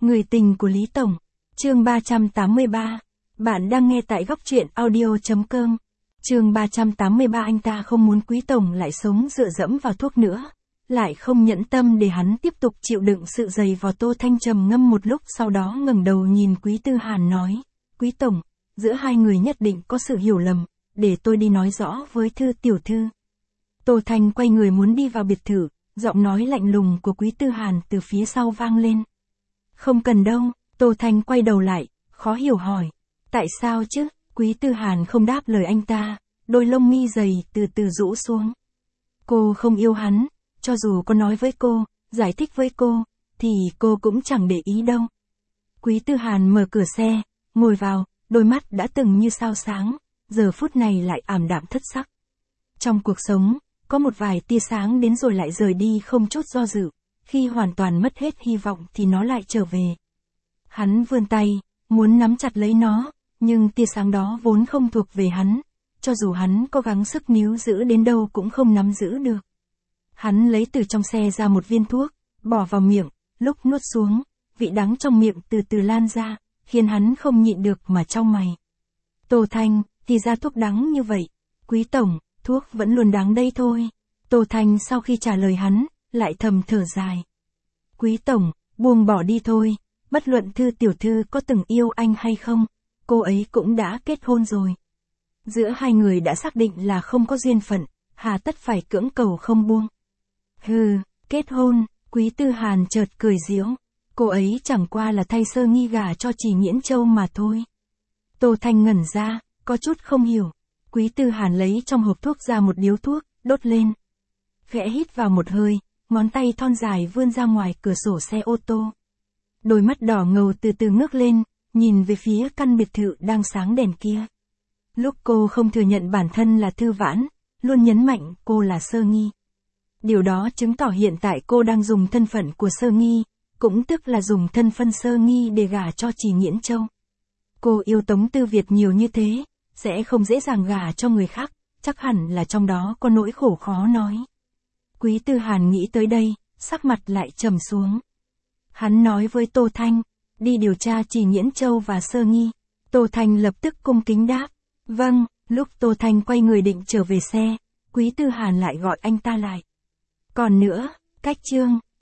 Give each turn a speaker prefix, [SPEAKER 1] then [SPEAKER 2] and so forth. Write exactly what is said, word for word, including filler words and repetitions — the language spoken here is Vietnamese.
[SPEAKER 1] Người tình của Lý Tổng. Chương ba trăm tám mươi ba. Bạn đang nghe tại góc truyện audio chấm com. Chương ba trăm tám mươi ba. Anh ta không muốn Quý Tổng lại sống dựa dẫm vào thuốc nữa. Lại không nhẫn tâm để hắn tiếp tục chịu đựng sự dày vò. Tô Thanh trầm ngâm một lúc, sau đó ngẩng đầu nhìn Quý Tư Hàn nói. Quý Tổng, giữa hai người nhất định có sự hiểu lầm, để tôi đi nói rõ với Thư tiểu thư. Tô Thanh quay người muốn đi vào biệt thự, giọng nói lạnh lùng của Quý Tư Hàn từ phía sau vang lên. Không cần đâu. Tô Thanh quay đầu lại, khó hiểu hỏi. Tại sao chứ? Quý Tư Hàn không đáp lời anh ta, đôi lông mi dày từ từ rũ xuống. Cô không yêu hắn, cho dù có nói với cô, giải thích với cô, thì cô cũng chẳng để ý đâu. Quý Tư Hàn mở cửa xe, ngồi vào, đôi mắt đã từng như sao sáng, giờ phút này lại ảm đạm thất sắc. Trong cuộc sống, có một vài tia sáng đến rồi lại rời đi không chút do dự, khi hoàn toàn mất hết hy vọng thì nó lại trở về. Hắn vươn tay, muốn nắm chặt lấy nó, nhưng tia sáng đó vốn không thuộc về hắn, cho dù hắn có gắng sức níu giữ đến đâu cũng không nắm giữ được. Hắn lấy từ trong xe ra một viên thuốc, bỏ vào miệng, lúc nuốt xuống, vị đắng trong miệng từ từ lan ra, khiến hắn không nhịn được mà chau mày. Tô Thanh, thì ra thuốc đắng như vậy. Quý Tổng, thuốc vẫn luôn đắng đây thôi. Tô Thanh sau khi trả lời hắn, lại thầm thở dài. Quý Tổng, buông bỏ đi thôi, bất luận Thư tiểu thư có từng yêu anh hay không, cô ấy cũng đã kết hôn rồi. Giữa hai người đã xác định là không có duyên phận, hà tất phải cưỡng cầu không buông. Hừ, kết hôn. Quý Tư Hàn chợt cười giễu. Cô ấy chẳng qua là thay Sơ Nghi gả cho Trì Nghiễn Châu mà thôi. Tô Thanh ngẩn ra, có chút không hiểu. Quý Tư Hàn lấy trong hộp thuốc ra một điếu thuốc, đốt lên. Khẽ hít vào một hơi, ngón tay thon dài vươn ra ngoài cửa sổ xe ô tô. Đôi mắt đỏ ngầu từ từ ngước lên, nhìn về phía căn biệt thự đang sáng đèn kia. Lúc cô không thừa nhận bản thân là Thư Vãn, luôn nhấn mạnh cô là Sơ Nghi. Điều đó chứng tỏ hiện tại cô đang dùng thân phận của Sơ Nghi, cũng tức là dùng thân phận Sơ Nghi để gả cho Trì Nghiễn Châu. Cô yêu Tống Tư Việt nhiều như thế, sẽ không dễ dàng gả cho người khác, chắc hẳn là trong đó có nỗi khổ khó nói. Quý Tư Hàn nghĩ tới đây, sắc mặt lại trầm xuống. Hắn nói với Tô Thanh, đi điều tra Trì Nghiễn Châu và Sơ Nghi. Tô Thanh lập tức cung kính đáp. Vâng. Lúc Tô Thanh quay người định trở về xe, Quý Tư Hàn lại gọi anh ta lại. Còn nữa, cách chương.